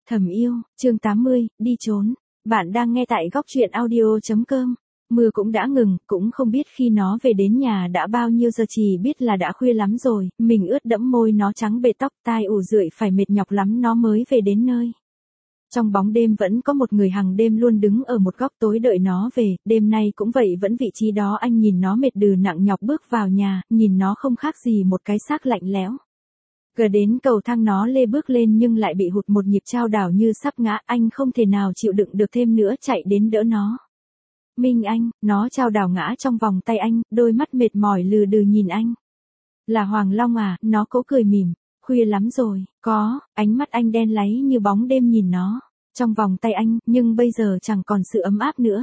Thầm yêu, chương 80, đi trốn. Bạn đang nghe tại góc truyện audio.com. Mưa cũng đã ngừng, cũng không biết khi nó về đến nhà đã bao nhiêu giờ, chỉ biết là đã khuya lắm rồi, mình ướt đẫm môi, nó trắng bệt tóc, tai ù rượi, phải mệt nhọc lắm nó mới về đến nơi. Trong bóng đêm vẫn có một người hàng đêm luôn đứng ở một góc tối đợi nó về, đêm nay cũng vậy, vẫn vị trí đó. Anh nhìn nó mệt đừ nặng nhọc bước vào nhà, nhìn nó không khác gì một cái xác lạnh lẽo. Gần đến cầu thang nó lê bước lên nhưng lại bị hụt một nhịp, chao đảo như sắp ngã, anh không thể nào chịu đựng được thêm nữa, chạy đến đỡ nó. Minh Anh, nó chao đảo ngã trong vòng tay anh, đôi mắt mệt mỏi lừ đừ nhìn anh. Là Hoàng Long à, nó cố cười mỉm, khuya lắm rồi, có, ánh mắt anh đen láy như bóng đêm nhìn nó. Trong vòng tay anh, nhưng bây giờ chẳng còn sự ấm áp nữa.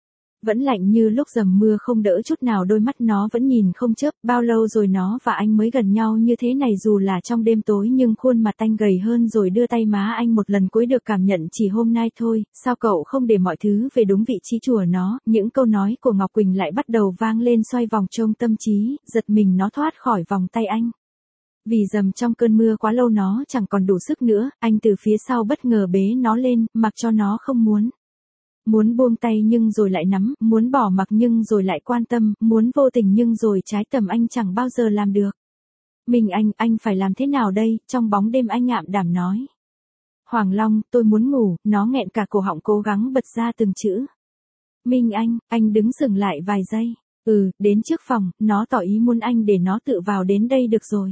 Vẫn lạnh như lúc dầm mưa không đỡ chút nào, đôi mắt nó vẫn nhìn không chớp. Bao lâu rồi nó và anh mới gần nhau như thế này, dù là trong đêm tối nhưng khuôn mặt anh gầy hơn rồi, đưa tay má anh một lần cuối được cảm nhận chỉ hôm nay thôi. Sao cậu không để mọi thứ về đúng vị trí chùa nó? Những câu nói của Ngọc Quỳnh lại bắt đầu vang lên xoay vòng trong tâm trí, giật mình nó thoát khỏi vòng tay anh. Vì dầm trong cơn mưa quá lâu nó chẳng còn đủ sức nữa, anh từ phía sau bất ngờ bế nó lên, mặc cho nó không muốn. Muốn buông tay nhưng rồi lại nắm, muốn bỏ mặc nhưng rồi lại quan tâm, muốn vô tình nhưng rồi trái tầm, anh chẳng bao giờ làm được. Minh anh phải làm thế nào đây? Trong bóng đêm anh ảm đạm nói. Hoàng Long, tôi muốn ngủ, nó nghẹn cả cổ họng cố gắng bật ra từng chữ. Minh anh đứng dừng lại vài giây. Đến trước phòng, nó tỏ ý muốn anh để nó tự vào đến đây được rồi.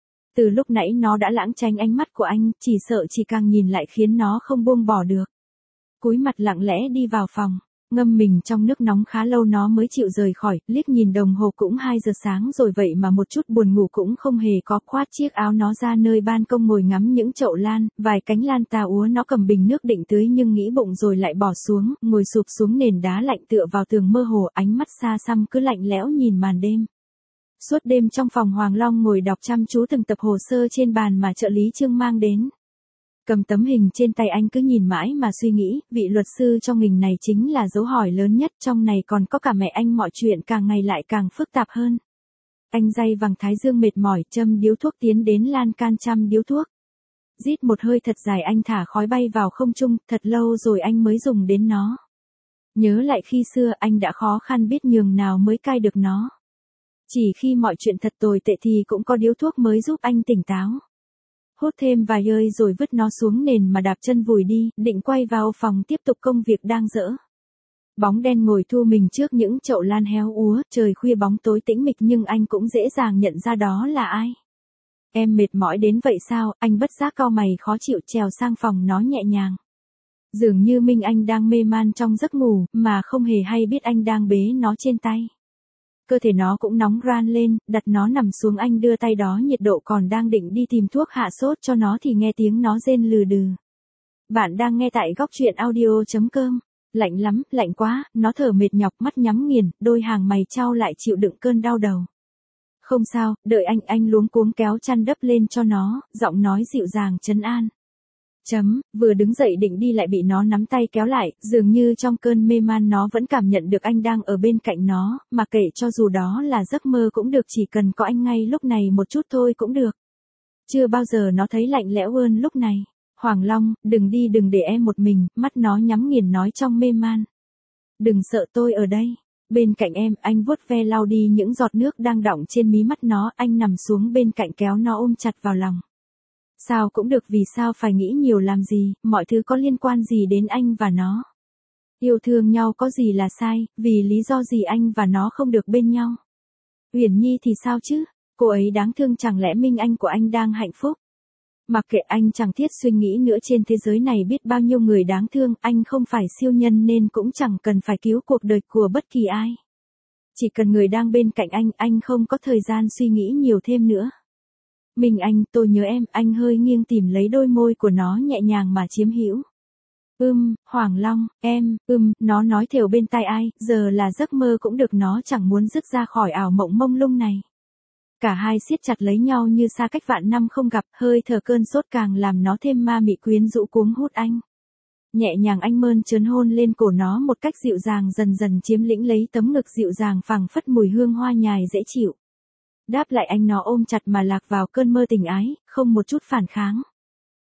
Từ lúc nãy nó đã lãng tránh ánh mắt của anh, chỉ sợ chỉ càng nhìn lại khiến nó không buông bỏ được. Cúi mặt lặng lẽ đi vào phòng, ngâm mình trong nước nóng khá lâu nó mới chịu rời khỏi, liếc nhìn đồng hồ cũng 2 giờ sáng rồi, vậy mà một chút buồn ngủ cũng không hề có. Khoát chiếc áo nó ra nơi ban công ngồi ngắm những chậu lan, vài cánh lan tà úa, nó cầm bình nước định tưới nhưng nghĩ bụng rồi lại bỏ xuống, ngồi sụp xuống nền đá lạnh tựa vào tường mơ hồ, ánh mắt xa xăm cứ lạnh lẽo nhìn màn đêm. Suốt đêm trong phòng, Hoàng Long ngồi đọc chăm chú từng tập hồ sơ trên bàn mà trợ lý Trương mang đến. Cầm tấm hình trên tay, anh cứ nhìn mãi mà suy nghĩ, vị luật sư trong hình này chính là dấu hỏi lớn nhất, trong này còn có cả mẹ anh, mọi chuyện càng ngày lại càng phức tạp hơn. Anh day vầng thái dương mệt mỏi, châm điếu thuốc tiến đến lan can chăm điếu thuốc. Rít một hơi thật dài, anh thả khói bay vào không trung, thật lâu rồi anh mới dùng đến nó. Nhớ lại khi xưa anh đã khó khăn biết nhường nào mới cai được nó. Chỉ khi mọi chuyện thật tồi tệ thì cũng có điếu thuốc mới giúp anh tỉnh táo. Hút thêm vài hơi rồi vứt nó xuống nền mà đạp chân vùi đi, định quay vào phòng tiếp tục công việc đang dở. Bóng đen ngồi thu mình trước những chậu lan héo úa, trời khuya bóng tối tĩnh mịch nhưng anh cũng dễ dàng nhận ra đó là ai. Em mệt mỏi đến vậy sao? Anh bất giác cau mày khó chịu trèo sang phòng nó nhẹ nhàng. Dường như Minh Anh đang mê man trong giấc ngủ, mà không hề hay biết anh đang bế nó trên tay. Cơ thể nó cũng nóng ran lên, đặt nó nằm xuống, anh đưa tay đó nhiệt độ, còn đang định đi tìm thuốc hạ sốt cho nó thì nghe tiếng nó rên lừ đừ. Bạn đang nghe tại góc truyện audio.com. Lạnh lắm, lạnh quá, nó thở mệt nhọc, mắt nhắm nghiền, đôi hàng mày chau lại chịu đựng cơn đau đầu. Không sao, đợi anh luống cuống kéo chăn đắp lên cho nó, giọng nói dịu dàng trấn an. Vừa đứng dậy định đi lại bị nó nắm tay kéo lại, dường như trong cơn mê man nó vẫn cảm nhận được anh đang ở bên cạnh nó, mà kể cho dù đó là giấc mơ cũng được, chỉ cần có anh ngay lúc này một chút thôi cũng được. Chưa bao giờ nó thấy lạnh lẽo hơn lúc này. Hoàng Long, đừng đi, đừng để em một mình, mắt nó nhắm nghiền nói trong mê man. Đừng sợ, tôi ở đây. Bên cạnh em, anh vuốt ve lau đi những giọt nước đang đọng trên mí mắt nó, anh nằm xuống bên cạnh kéo nó ôm chặt vào lòng. Sao cũng được, vì sao phải nghĩ nhiều làm gì, mọi thứ có liên quan gì đến anh và nó. Yêu thương nhau có gì là sai, vì lý do gì anh và nó không được bên nhau. Uyển Nhi thì sao chứ, cô ấy đáng thương, chẳng lẽ Minh Anh của anh đang hạnh phúc. Mặc kệ, anh chẳng thiết suy nghĩ nữa, trên thế giới này biết bao nhiêu người đáng thương, anh không phải siêu nhân nên cũng chẳng cần phải cứu cuộc đời của bất kỳ ai. Chỉ cần người đang bên cạnh anh không có thời gian suy nghĩ nhiều thêm nữa. Minh Anh, tôi nhớ em, anh hơi nghiêng tìm lấy đôi môi của nó nhẹ nhàng mà chiếm hữu. Hoàng Long, nó nói thều bên tai ai, giờ là giấc mơ cũng được, nó chẳng muốn dứt ra khỏi ảo mộng mông lung này. Cả hai siết chặt lấy nhau như xa cách vạn năm không gặp, hơi thở cơn sốt càng làm nó thêm ma mị quyến rũ cuống hút anh. Nhẹ nhàng anh mơn trớn hôn lên cổ nó một cách dịu dàng, dần dần chiếm lĩnh lấy tấm ngực dịu dàng phảng phất mùi hương hoa nhài dễ chịu. Đáp lại anh, nó ôm chặt mà lạc vào cơn mơ tình ái, không một chút phản kháng.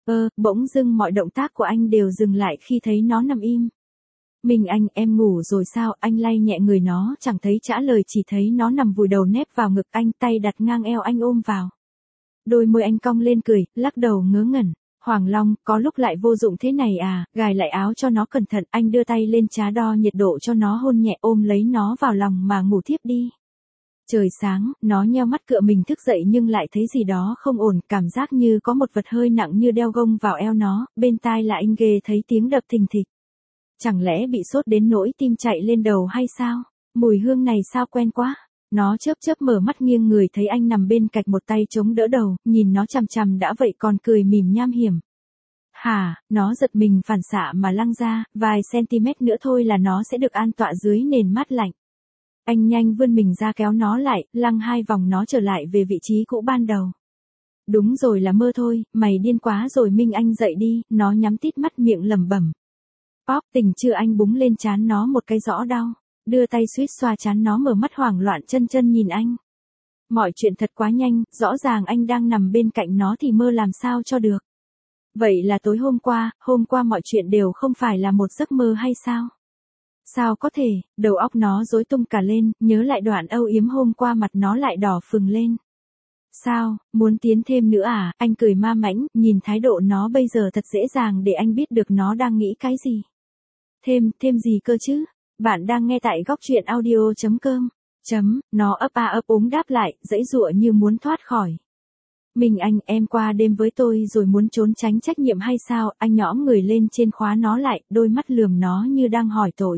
Bỗng dưng mọi động tác của anh đều dừng lại khi thấy nó nằm im. Minh Anh, em ngủ rồi sao? Anh lay nhẹ người nó, chẳng thấy trả lời, chỉ thấy nó nằm vùi đầu nép vào ngực anh, tay đặt ngang eo anh ôm vào. Đôi môi anh cong lên cười, lắc đầu ngớ ngẩn. Hoàng Long, có lúc lại vô dụng thế này à? Gài lại áo cho nó cẩn thận, anh đưa tay lên trá đo nhiệt độ cho nó, hôn nhẹ, ôm lấy nó vào lòng mà ngủ thiếp đi. Trời sáng, nó nheo mắt cựa mình thức dậy nhưng lại thấy gì đó không ổn, cảm giác như có một vật hơi nặng như đeo gông vào eo nó, bên tai là anh ghê thấy tiếng đập thình thịch. Chẳng lẽ bị sốt đến nỗi tim chạy lên đầu hay sao? Mùi hương này sao quen quá? Nó chớp chớp mở mắt nghiêng người thấy anh nằm bên cạnh, một tay chống đỡ đầu, nhìn nó chằm chằm đã vậy còn cười mỉm nham hiểm. Hả, nó giật mình phản xạ mà lăng ra, vài cm nữa thôi là nó sẽ được an tọa dưới nền mát lạnh. Anh nhanh vươn mình ra kéo nó lại, lăng 2 vòng nó trở lại về vị trí cũ ban đầu. Đúng rồi, là mơ thôi, mày điên quá rồi Minh Anh, dậy đi, nó nhắm tít mắt miệng lẩm bẩm. Pop, tỉnh chưa? Anh búng lên trán nó một cái rõ đau, đưa tay suýt xoa trán nó, mở mắt hoảng loạn chân chân nhìn anh. Mọi chuyện thật quá nhanh, rõ ràng anh đang nằm bên cạnh nó thì mơ làm sao cho được. Vậy là tối hôm qua mọi chuyện đều không phải là một giấc mơ hay sao? Sao có thể? Đầu óc nó rối tung cả lên, nhớ lại đoạn âu yếm hôm qua mặt nó lại đỏ phừng lên. Sao, muốn tiến thêm nữa à? Anh cười ma mãnh, nhìn thái độ nó bây giờ thật dễ dàng để anh biết được nó đang nghĩ cái gì. Thêm gì cơ chứ? Bạn đang nghe tại góc truyện audio.com. Nó ấp a ấp úng đáp lại, giãy giụa như muốn thoát khỏi. Minh Anh, em qua đêm với tôi rồi muốn trốn tránh trách nhiệm hay sao? Anh nhõm người lên trên khóa nó lại, đôi mắt lườm nó như đang hỏi tội.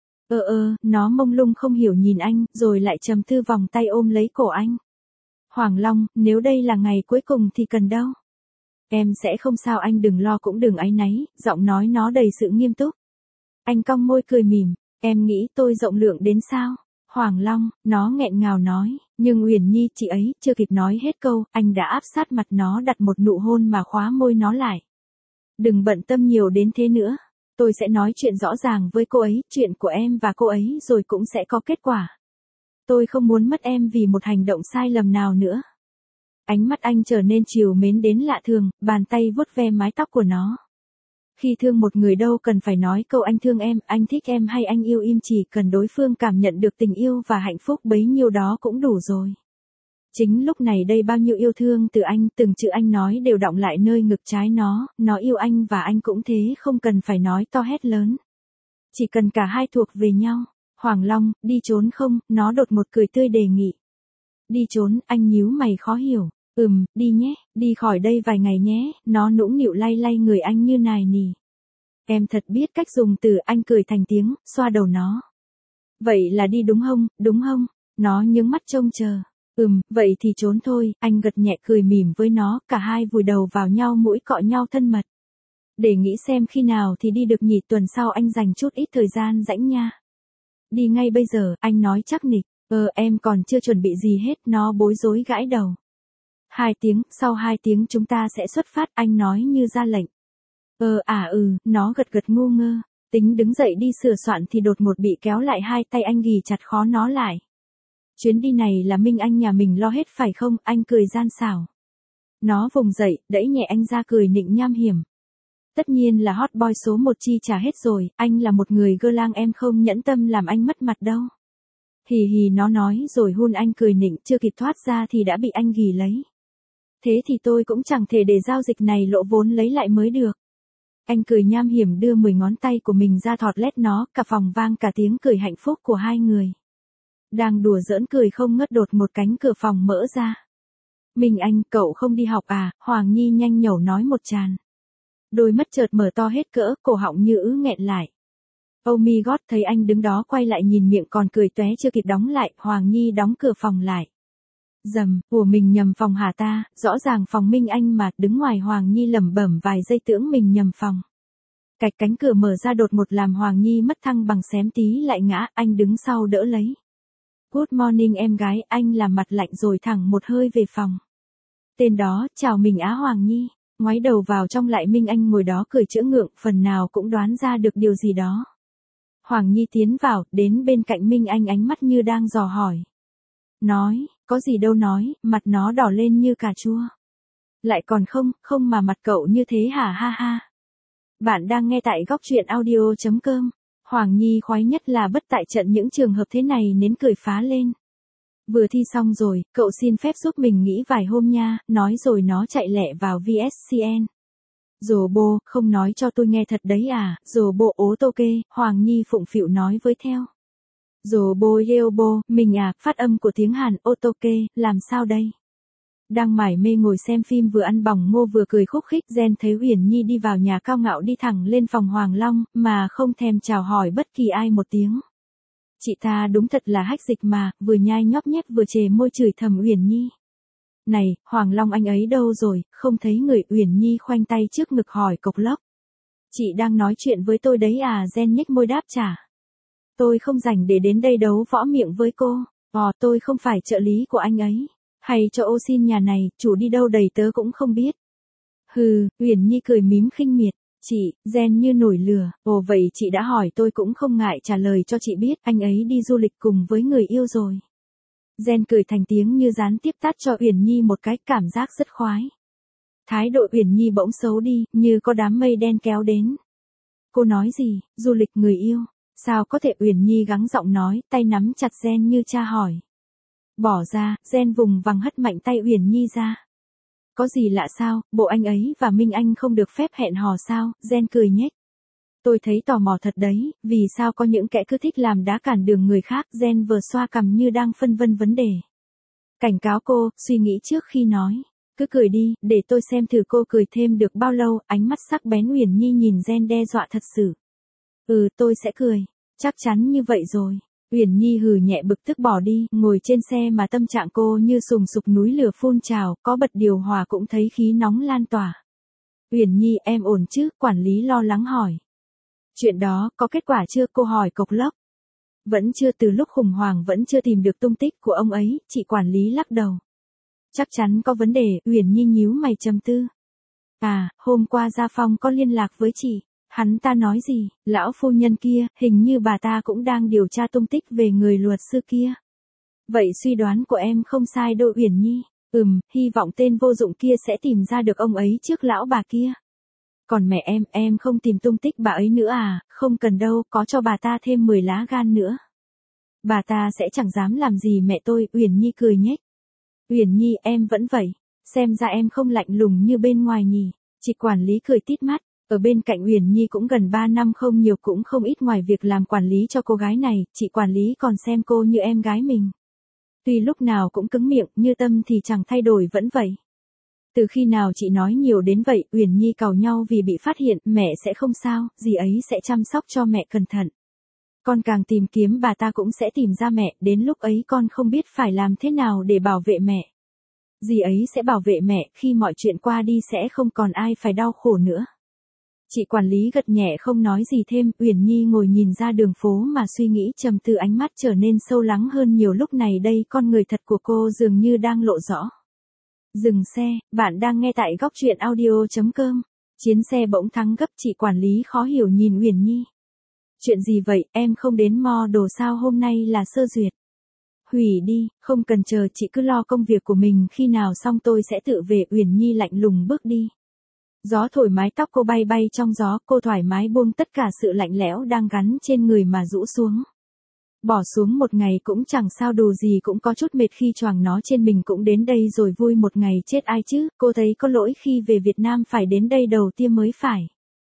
Nó mông lung không hiểu nhìn anh, rồi lại trầm tư vòng tay ôm lấy cổ anh. Hoàng Long, nếu đây là ngày cuối cùng thì cần đâu. Em sẽ không sao, anh đừng lo cũng đừng áy náy, giọng nói nó đầy sự nghiêm túc. Anh cong môi cười mỉm, em nghĩ tôi rộng lượng đến sao? Hoàng Long, nó nghẹn ngào nói, nhưng Uyển Nhi, chị ấy, chưa kịp nói hết câu, anh đã áp sát mặt nó đặt một nụ hôn mà khóa môi nó lại. Đừng bận tâm nhiều đến thế nữa. Tôi sẽ nói chuyện rõ ràng với cô ấy, chuyện của em và cô ấy rồi cũng sẽ có kết quả. Tôi không muốn mất em vì một hành động sai lầm nào nữa. Ánh mắt anh trở nên trìu mến đến lạ thường, bàn tay vuốt ve mái tóc của nó. Khi thương một người đâu cần phải nói câu anh thương em, anh thích em hay anh yêu em, chỉ cần đối phương cảm nhận được tình yêu và hạnh phúc bấy nhiêu đó cũng đủ rồi. Chính lúc này đây bao nhiêu yêu thương từ anh, từng chữ anh nói đều đọng lại nơi ngực trái nó yêu anh và anh cũng thế, không cần phải nói to hét lớn. Chỉ cần cả hai thuộc về nhau. Hoàng Long, đi trốn không? Nó đột ngột cười tươi đề nghị. Đi trốn? Anh nhíu mày khó hiểu. Đi nhé, đi khỏi đây vài ngày nhé, nó nũng nịu lay lay người anh như nài nỉ. Em thật biết cách dùng từ, anh cười thành tiếng, xoa đầu nó. Vậy là đi đúng không? Nó nhướng mắt trông chờ. Vậy thì trốn thôi, anh gật nhẹ cười mỉm với nó, cả hai vùi đầu vào nhau, mũi cọ nhau thân mật. Để nghĩ xem khi nào thì đi được nhỉ, tuần sau anh dành chút ít thời gian rảnh nha. Đi ngay bây giờ, anh nói chắc nịch. Em còn chưa chuẩn bị gì hết, nó bối rối gãi đầu. Sau 2 tiếng chúng ta sẽ xuất phát, anh nói như ra lệnh. Nó gật ngu ngơ. Tính đứng dậy đi sửa soạn thì đột ngột bị kéo lại, hai tay anh ghì chặt khó nó lại. Chuyến đi này là Minh Anh nhà mình lo hết phải không? Anh cười gian xảo. Nó vùng dậy, đẩy nhẹ anh ra cười nịnh nham hiểm. Tất nhiên là hot boy số 1 chi trả hết rồi, anh là một người gơ lang, em không nhẫn tâm làm anh mất mặt đâu. Hì nó nói rồi hôn anh cười nịnh, chưa kịp thoát ra thì đã bị anh ghì lấy. Thế thì tôi cũng chẳng thể để giao dịch này lộ vốn lấy lại mới được. Anh cười nham hiểm đưa 10 ngón tay của mình ra thọt lét nó, cả phòng vang cả tiếng cười hạnh phúc của hai người. Đang đùa giỡn cười không ngớt, đột một cánh cửa phòng mở ra. Minh Anh, cậu không đi học à? Hoàng Nhi nhanh nhẩu nói một tràng. Đôi mắt chợt mở to hết cỡ, cổ họng như ứ nghẹn lại. Oh my god, thấy anh đứng đó quay lại nhìn, miệng còn cười tóe chưa kịp đóng lại, Hoàng Nhi đóng cửa phòng lại. Của mình nhầm phòng hả ta? Rõ ràng phòng Minh Anh mà, đứng ngoài Hoàng Nhi lẩm bẩm vài giây tưởng mình nhầm phòng. Cạch cánh cửa mở ra đột ngột làm Hoàng Nhi mất thăng bằng, xém tí lại ngã, anh đứng sau đỡ lấy. Good morning em gái, anh làm mặt lạnh rồi thẳng một hơi về phòng. Tên đó, chào mình á. Hoàng Nhi ngoái đầu vào trong lại Minh Anh ngồi đó cười chữa ngượng, phần nào cũng đoán ra được điều gì đó. Hoàng Nhi tiến vào, đến bên cạnh Minh Anh, ánh mắt như đang dò hỏi. Nói, có gì đâu nói, mặt nó đỏ lên như cà chua. Lại còn không mà mặt cậu như thế hả ha ha. Bạn đang nghe tại góc truyện audio.com. Hoàng Nhi khoái nhất là bất tại trận những trường hợp thế này nên cười phá lên. Vừa thi xong rồi, cậu xin phép giúp mình nghỉ vài hôm nha, nói rồi nó chạy lẹ vào VSCN. Dồ bô, không nói cho tôi nghe thật đấy à, dồ bô ố tô kê, Hoàng Nhi phụng phịu nói với theo. Dồ bô yeo bô, mình à, phát âm của tiếng Hàn, ô tô kê, làm sao đây? Đang mải mê ngồi xem phim vừa ăn bỏng ngô vừa cười khúc khích, Gen thấy Uyển Nhi đi vào nhà cao ngạo đi thẳng lên phòng Hoàng Long, mà không thèm chào hỏi bất kỳ ai một tiếng. Chị ta đúng thật là hách dịch mà, vừa nhai nhóp nhép vừa chề môi chửi thầm Uyển Nhi. Này, Hoàng Long anh ấy đâu rồi, không thấy người. Uyển Nhi khoanh tay trước ngực hỏi cộc lốc. Chị đang nói chuyện với tôi đấy à, Gen nhếch môi đáp trả. Tôi không rảnh để đến đây đấu võ miệng với cô, tôi không phải trợ lý của anh ấy. Hay cho ô xin nhà này, chủ đi đâu đầy tớ cũng không biết. Hừ, Uyển Nhi cười mím khinh miệt. Chị, Gen như nổi lửa, vậy chị đã hỏi tôi cũng không ngại trả lời cho chị biết, anh ấy đi du lịch cùng với người yêu rồi. Gen cười thành tiếng như gián tiếp tát cho Uyển Nhi một cái, cảm giác rất khoái. Thái độ Uyển Nhi bỗng xấu đi, như có đám mây đen kéo đến. Cô nói gì, du lịch người yêu, sao có thể? Uyển Nhi gắng giọng nói, tay nắm chặt Gen như tra hỏi. Bỏ ra, Gen vùng vằng hất mạnh tay Uyển Nhi ra. Có gì lạ sao, bộ anh ấy và Minh Anh không được phép hẹn hò sao? Gen cười nhếch. Tôi thấy tò mò thật đấy, vì sao có những kẻ cứ thích làm đá cản đường người khác? Gen vừa xoa cằm như đang phân vân vấn đề. Cảnh cáo cô, suy nghĩ trước khi nói. Cứ cười đi, để tôi xem thử cô cười thêm được bao lâu. Ánh mắt sắc bén Uyển Nhi nhìn Gen đe dọa thật sự. Tôi sẽ cười. Chắc chắn như vậy rồi. Uyển Nhi hừ nhẹ bực tức bỏ đi, ngồi trên xe mà tâm trạng cô như sùng sục núi lửa phun trào, có bật điều hòa cũng thấy khí nóng lan tỏa. Uyển Nhi, em ổn chứ? Quản lý lo lắng hỏi. Chuyện đó, có kết quả chưa? Cô hỏi cộc lốc. Vẫn chưa, từ lúc khủng hoảng vẫn chưa tìm được tung tích của ông ấy, chị quản lý lắc đầu. Chắc chắn có vấn đề. Uyển Nhi nhíu mày trầm tư. À, hôm qua Gia Phong có liên lạc với chị. Hắn ta nói gì, lão phu nhân kia, hình như bà ta cũng đang điều tra tung tích về người luật sư kia. Vậy suy đoán của em không sai đâu Uyển Nhi. Hy vọng tên vô dụng kia sẽ tìm ra được ông ấy trước lão bà kia. Còn mẹ em không tìm tung tích bà ấy nữa à? Không cần đâu, có cho bà ta thêm 10 lá gan nữa. Bà ta sẽ chẳng dám làm gì mẹ tôi. Uyển Nhi cười nhếch. Uyển Nhi, em vẫn vậy. Xem ra em không lạnh lùng như bên ngoài nhỉ. Chị quản lý cười tít mắt. Ở bên cạnh Uyển Nhi cũng gần 3 năm, không nhiều cũng không ít, ngoài việc làm quản lý cho cô gái này, chị quản lý còn xem cô như em gái mình. Tuy lúc nào cũng cứng miệng, như tâm thì chẳng thay đổi vẫn vậy. Từ khi nào chị nói nhiều đến vậy? Uyển Nhi càu nhau vì bị phát hiện, mẹ sẽ không sao, dì ấy sẽ chăm sóc cho mẹ cẩn thận. Con càng tìm kiếm bà ta cũng sẽ tìm ra mẹ, đến lúc ấy con không biết phải làm thế nào để bảo vệ mẹ. Dì ấy sẽ bảo vệ mẹ, khi mọi chuyện qua đi sẽ không còn ai phải đau khổ nữa. Chị quản lý gật nhẹ không nói gì thêm. Uyển Nhi ngồi nhìn ra đường phố mà suy nghĩ trầm tư, ánh mắt trở nên sâu lắng hơn nhiều. Lúc này đây con người thật của cô dường như đang lộ rõ. Dừng xe, bạn đang nghe tại góc truyện audio.com. Chiến xe bỗng thắng gấp, chị quản lý khó hiểu nhìn Uyển Nhi. Chuyện gì vậy, em không đến mò đồ sao? Hôm nay là sơ duyệt. Hủy đi, không cần chờ, chị cứ lo công việc của mình, khi nào xong tôi sẽ tự về. Uyển Nhi lạnh lùng bước đi. Gió thổi mái tóc cô bay bay trong gió, cô thoải mái buông tất cả sự lạnh lẽo đang gắn trên người mà rũ xuống. Bỏ xuống một ngày cũng chẳng sao, đồ gì cũng có chút mệt khi choàng nó trên mình. Cũng đến đây rồi, vui một ngày chết ai chứ, cô thấy có lỗi khi về Việt Nam phải đến đây đầu tiên mới phải.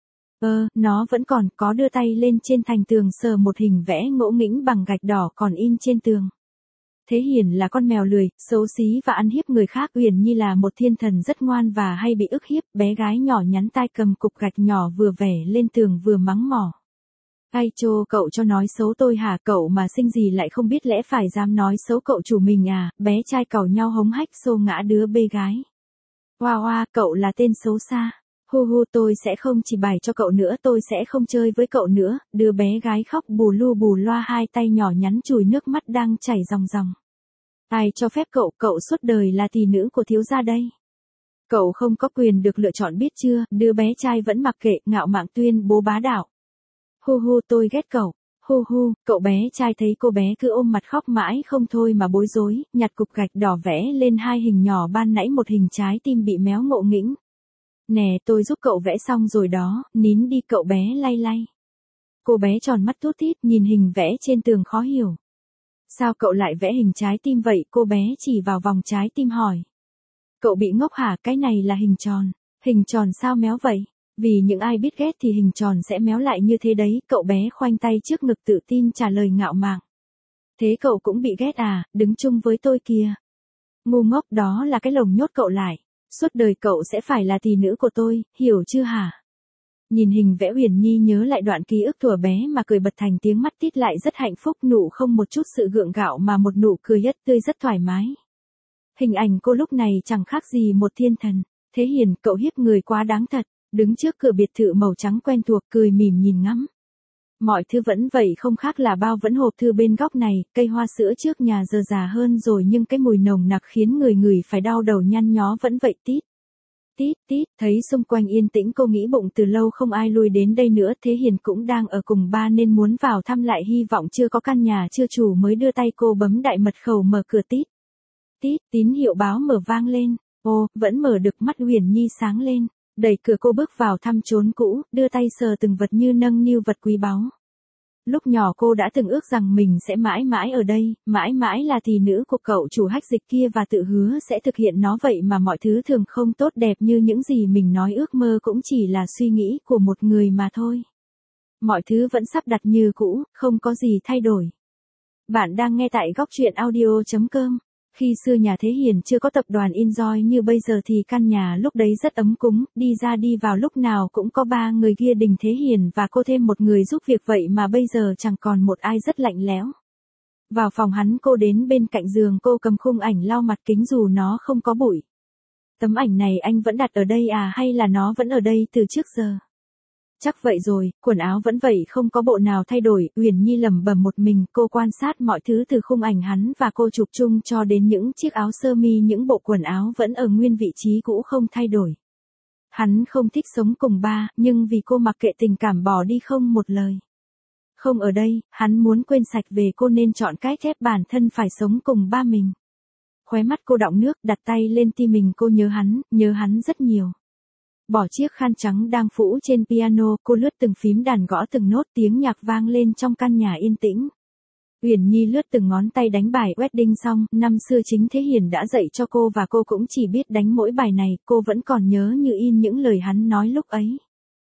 Nó vẫn còn, có đưa tay lên trên thành tường sờ một hình vẽ ngỗ nghĩnh bằng gạch đỏ còn in trên tường. Thế Hiền là con mèo lười, xấu xí và ăn hiếp người khác. Uyển Nhi là một thiên thần rất ngoan và hay bị ức hiếp. Bé gái nhỏ nhắn tay cầm cục gạch nhỏ vừa vẽ lên tường vừa mắng mỏ. Ai chô, cậu cho nói xấu tôi hả? Cậu mà sinh gì lại không biết lẽ phải, dám nói xấu cậu chủ mình à? Bé trai càu nhau hống hách xô ngã đứa bê gái. Hoa, cậu là tên xấu xa. Hu, tôi sẽ không chỉ bài cho cậu nữa, tôi sẽ không chơi với cậu nữa. Đứa bé gái khóc bù lu bù loa, hai tay nhỏ nhắn chùi nước mắt đang chảy ròng ròng. Ai cho phép cậu suốt đời là tỷ nữ của thiếu gia đây. Cậu không có quyền được lựa chọn biết chưa? Đứa bé trai vẫn mặc kệ, ngạo mạn tuyên bố bá đạo. Hu, tôi ghét cậu. Hu hu, cậu bé trai thấy cô bé cứ ôm mặt khóc mãi không thôi mà bối rối, nhặt cục gạch đỏ vẽ lên hai hình nhỏ, ban nãy một hình trái tim bị méo ngộ nghĩnh. Nè, tôi giúp cậu vẽ xong rồi đó, nín đi, cậu bé lay lay. Cô bé tròn mắt thút thít nhìn hình vẽ trên tường khó hiểu. Sao cậu lại vẽ hình trái tim vậy? Cô bé chỉ vào vòng trái tim hỏi. Cậu bị ngốc hả? Cái này là hình tròn. Hình tròn sao méo vậy? Vì những ai biết ghét thì hình tròn sẽ méo lại như thế đấy. Cậu bé khoanh tay trước ngực tự tin trả lời ngạo mạn. Thế cậu cũng bị ghét à? Đứng chung với tôi kìa. Ngu ngốc, đó là cái lồng nhốt cậu lại. Suốt đời cậu sẽ phải là tỷ nữ của tôi, hiểu chưa hả? Nhìn hình vẽ, Uyển Nhi nhớ lại đoạn ký ức thuở bé mà cười bật thành tiếng, mắt tít lại rất hạnh phúc, nụ không một chút sự gượng gạo mà một nụ cười rất tươi rất thoải mái. Hình ảnh cô lúc này chẳng khác gì một thiên thần. Thế Hiền, cậu hiếp người quá đáng thật, đứng trước cửa biệt thự màu trắng quen thuộc cười mỉm nhìn ngắm. Mọi thứ vẫn vậy, không khác là bao, vẫn hộp thư bên góc này, cây hoa sữa trước nhà giờ già hơn rồi nhưng cái mùi nồng nặc khiến người ngửi phải đau đầu nhăn nhó vẫn vậy. Tít. Tít tít, thấy xung quanh yên tĩnh cô nghĩ bụng từ lâu không ai lui đến đây nữa. Thế Hiền cũng đang ở cùng ba nên muốn vào thăm lại, hy vọng chưa có căn nhà chưa chủ mới đưa tay cô bấm đại mật khẩu mở cửa. Tít. Tít, tín hiệu báo mở vang lên. Ô, vẫn mở được, mắt Uyển Nhi sáng lên. Đẩy cửa cô bước vào thăm chốn cũ, đưa tay sờ từng vật như nâng niu vật quý báu. Lúc nhỏ cô đã từng ước rằng mình sẽ mãi mãi ở đây, mãi mãi là tỷ nữ của cậu chủ Hách Dịch kia và tự hứa sẽ thực hiện nó, vậy mà mọi thứ thường không tốt đẹp như những gì mình nói, ước mơ cũng chỉ là suy nghĩ của một người mà thôi. Mọi thứ vẫn sắp đặt như cũ, không có gì thay đổi. Bạn đang nghe tại góc truyện audio.com. Khi xưa nhà Thế Hiền chưa có tập đoàn Enjoy như bây giờ thì căn nhà lúc đấy rất ấm cúng, đi ra đi vào lúc nào cũng có ba người kia, Đình, Thế Hiền và cô thêm một người giúp việc, vậy mà bây giờ chẳng còn một ai, rất lạnh lẽo. Vào phòng hắn, cô đến bên cạnh giường, cô cầm khung ảnh lau mặt kính dù nó không có bụi. Tấm ảnh này anh vẫn đặt ở đây à, hay là nó vẫn ở đây từ trước giờ? Chắc vậy rồi, quần áo vẫn vậy, không có bộ nào thay đổi. Uyển Nhi lẩm bẩm một mình, cô quan sát mọi thứ từ khung ảnh hắn và cô chụp chung cho đến những chiếc áo sơ mi, những bộ quần áo vẫn ở nguyên vị trí cũ không thay đổi. Hắn không thích sống cùng ba, nhưng vì cô mặc kệ tình cảm bỏ đi không một lời. Không ở đây, hắn muốn quên sạch về cô nên chọn cách ép bản thân phải sống cùng ba mình. Khóe mắt cô đọng nước, đặt tay lên tim mình, cô nhớ hắn rất nhiều. Bỏ chiếc khăn trắng đang phủ trên piano, cô lướt từng phím đàn, gõ từng nốt, tiếng nhạc vang lên trong căn nhà yên tĩnh. Uyển Nhi lướt từng ngón tay đánh bài Wedding Song, năm xưa chính Thế Hiền đã dạy cho cô và cô cũng chỉ biết đánh mỗi bài này, cô vẫn còn nhớ như in những lời hắn nói lúc ấy.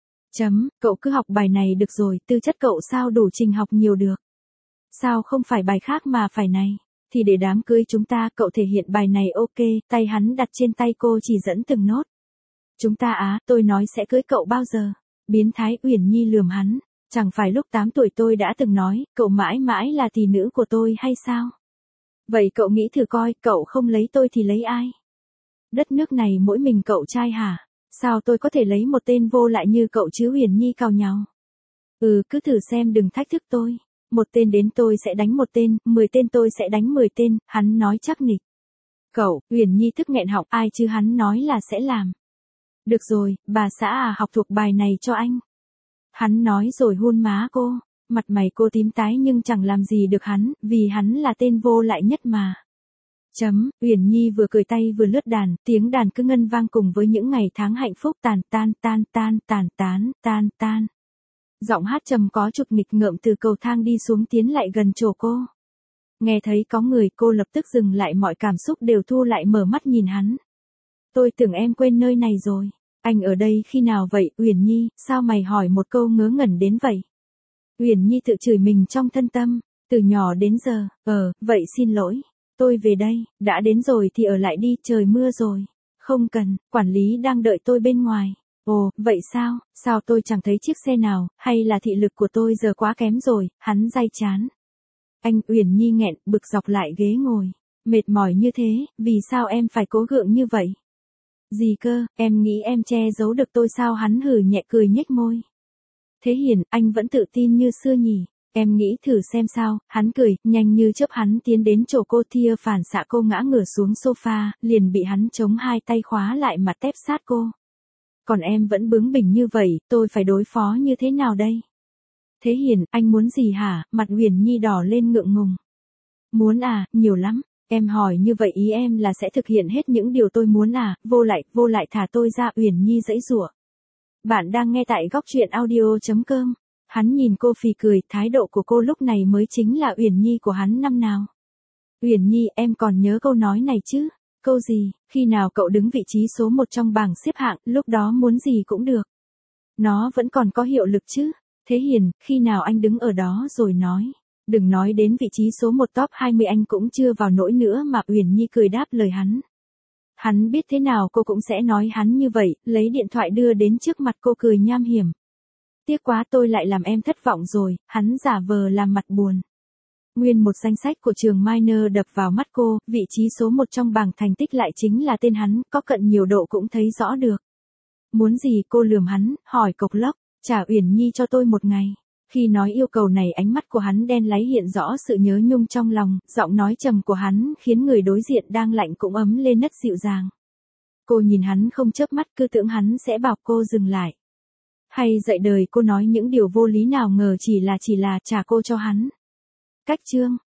Cậu cứ học bài này được rồi, tư chất cậu sao đủ trình học nhiều được. Sao không phải bài khác mà phải này? Thì để đám cưới chúng ta cậu thể hiện bài này, ok, tay hắn đặt trên tay cô chỉ dẫn từng nốt. Chúng ta á, tôi nói sẽ cưới cậu bao giờ? Biến thái, Uyển Nhi lườm hắn. Chẳng phải lúc 8 tuổi tôi đã từng nói, cậu mãi mãi là tỷ nữ của tôi hay sao? Vậy cậu nghĩ thử coi, cậu không lấy tôi thì lấy ai? Đất nước này mỗi mình cậu trai hả? Sao tôi có thể lấy một tên vô lại như cậu chứ? Uyển Nhi cào nhào. Cứ thử xem, đừng thách thức tôi. Một tên đến tôi sẽ đánh một tên, 10 tên tôi sẽ đánh 10 tên, hắn nói chắc nịch. Cậu, Uyển Nhi tức nghẹn họng, ai chứ hắn nói là sẽ làm. Được rồi, bà xã à, học thuộc bài này cho anh. Hắn nói rồi hôn má cô, mặt mày cô tím tái nhưng chẳng làm gì được hắn, vì hắn là tên vô lại nhất mà. Uyển Nhi vừa cười tay vừa lướt đàn, tiếng đàn cứ ngân vang cùng với những ngày tháng hạnh phúc, tàn tan tan tan tàn tán tan tan. Giọng hát trầm có chút nghịch ngợm từ cầu thang đi xuống, tiến lại gần chỗ cô. Nghe thấy có người, cô lập tức dừng lại, mọi cảm xúc đều thu lại, mở mắt nhìn hắn. Tôi tưởng em quên nơi này rồi. Anh ở đây khi nào vậy? Uyển Nhi, sao mày hỏi một câu ngớ ngẩn đến vậy? Uyển Nhi tự chửi mình trong thân tâm, từ nhỏ đến giờ, vậy xin lỗi, tôi về đây, đã đến rồi thì ở lại đi, trời mưa rồi. Không cần, quản lý đang đợi tôi bên ngoài. Ồ, vậy sao tôi chẳng thấy chiếc xe nào, hay là thị lực của tôi giờ quá kém rồi, hắn day chán. Anh, Uyển Nhi nghẹn, bực dọc lại ghế ngồi. Mệt mỏi như thế, vì sao em phải cố gượng như vậy? Gì cơ, em nghĩ em che giấu được tôi sao? Hắn hừ nhẹ cười nhếch môi. Thế Hiền, anh vẫn tự tin như xưa nhỉ? Em nghĩ thử xem sao? Hắn cười, nhanh như chớp hắn tiến đến chỗ cô, thia phản xạ cô ngã ngửa xuống sofa, liền bị hắn chống hai tay khóa lại, mặt tép sát cô. Còn em vẫn bướng bỉnh như vậy, tôi phải đối phó như thế nào đây? Thế Hiền, anh muốn gì hả? Mặt Uyển Nhi đỏ lên ngượng ngùng. Muốn à, nhiều lắm. Em hỏi như vậy ý em là sẽ thực hiện hết những điều tôi muốn à? Vô lại thả tôi ra. Uyển Nhi giãy giụa. Bạn đang nghe tại góc truyện audio.com. Hắn nhìn cô phì cười, thái độ của cô lúc này mới chính là Uyển Nhi của hắn năm nào. Uyển Nhi, em còn nhớ câu nói này chứ? Câu gì? Khi nào cậu đứng vị trí số 1 trong bảng xếp hạng, lúc đó muốn gì cũng được. Nó vẫn còn có hiệu lực chứ? Thế Hiền, khi nào anh đứng ở đó rồi nói. Đừng nói đến vị trí số 1 top 20 anh cũng chưa vào nỗi nữa mà. Uyển Nhi cười đáp lời hắn. Hắn biết thế nào cô cũng sẽ nói hắn như vậy, lấy điện thoại đưa đến trước mặt cô cười nham hiểm. Tiếc quá tôi lại làm em thất vọng rồi, hắn giả vờ làm mặt buồn. Nguyên một danh sách của trường minor đập vào mắt cô, vị trí số 1 trong bảng thành tích lại chính là tên hắn, có cận nhiều độ cũng thấy rõ được. Muốn gì cô lườm hắn, hỏi cộc lốc, trả Uyển Nhi cho tôi một ngày. Khi nói yêu cầu này ánh mắt của hắn đen láy hiện rõ sự nhớ nhung trong lòng, giọng nói trầm của hắn khiến người đối diện đang lạnh cũng ấm lên nấc dịu dàng. Cô nhìn hắn không chớp mắt cứ tưởng hắn sẽ bảo cô dừng lại. Hay dạy đời cô nói những điều vô lý nào ngờ chỉ là trả cô cho hắn. Cách chương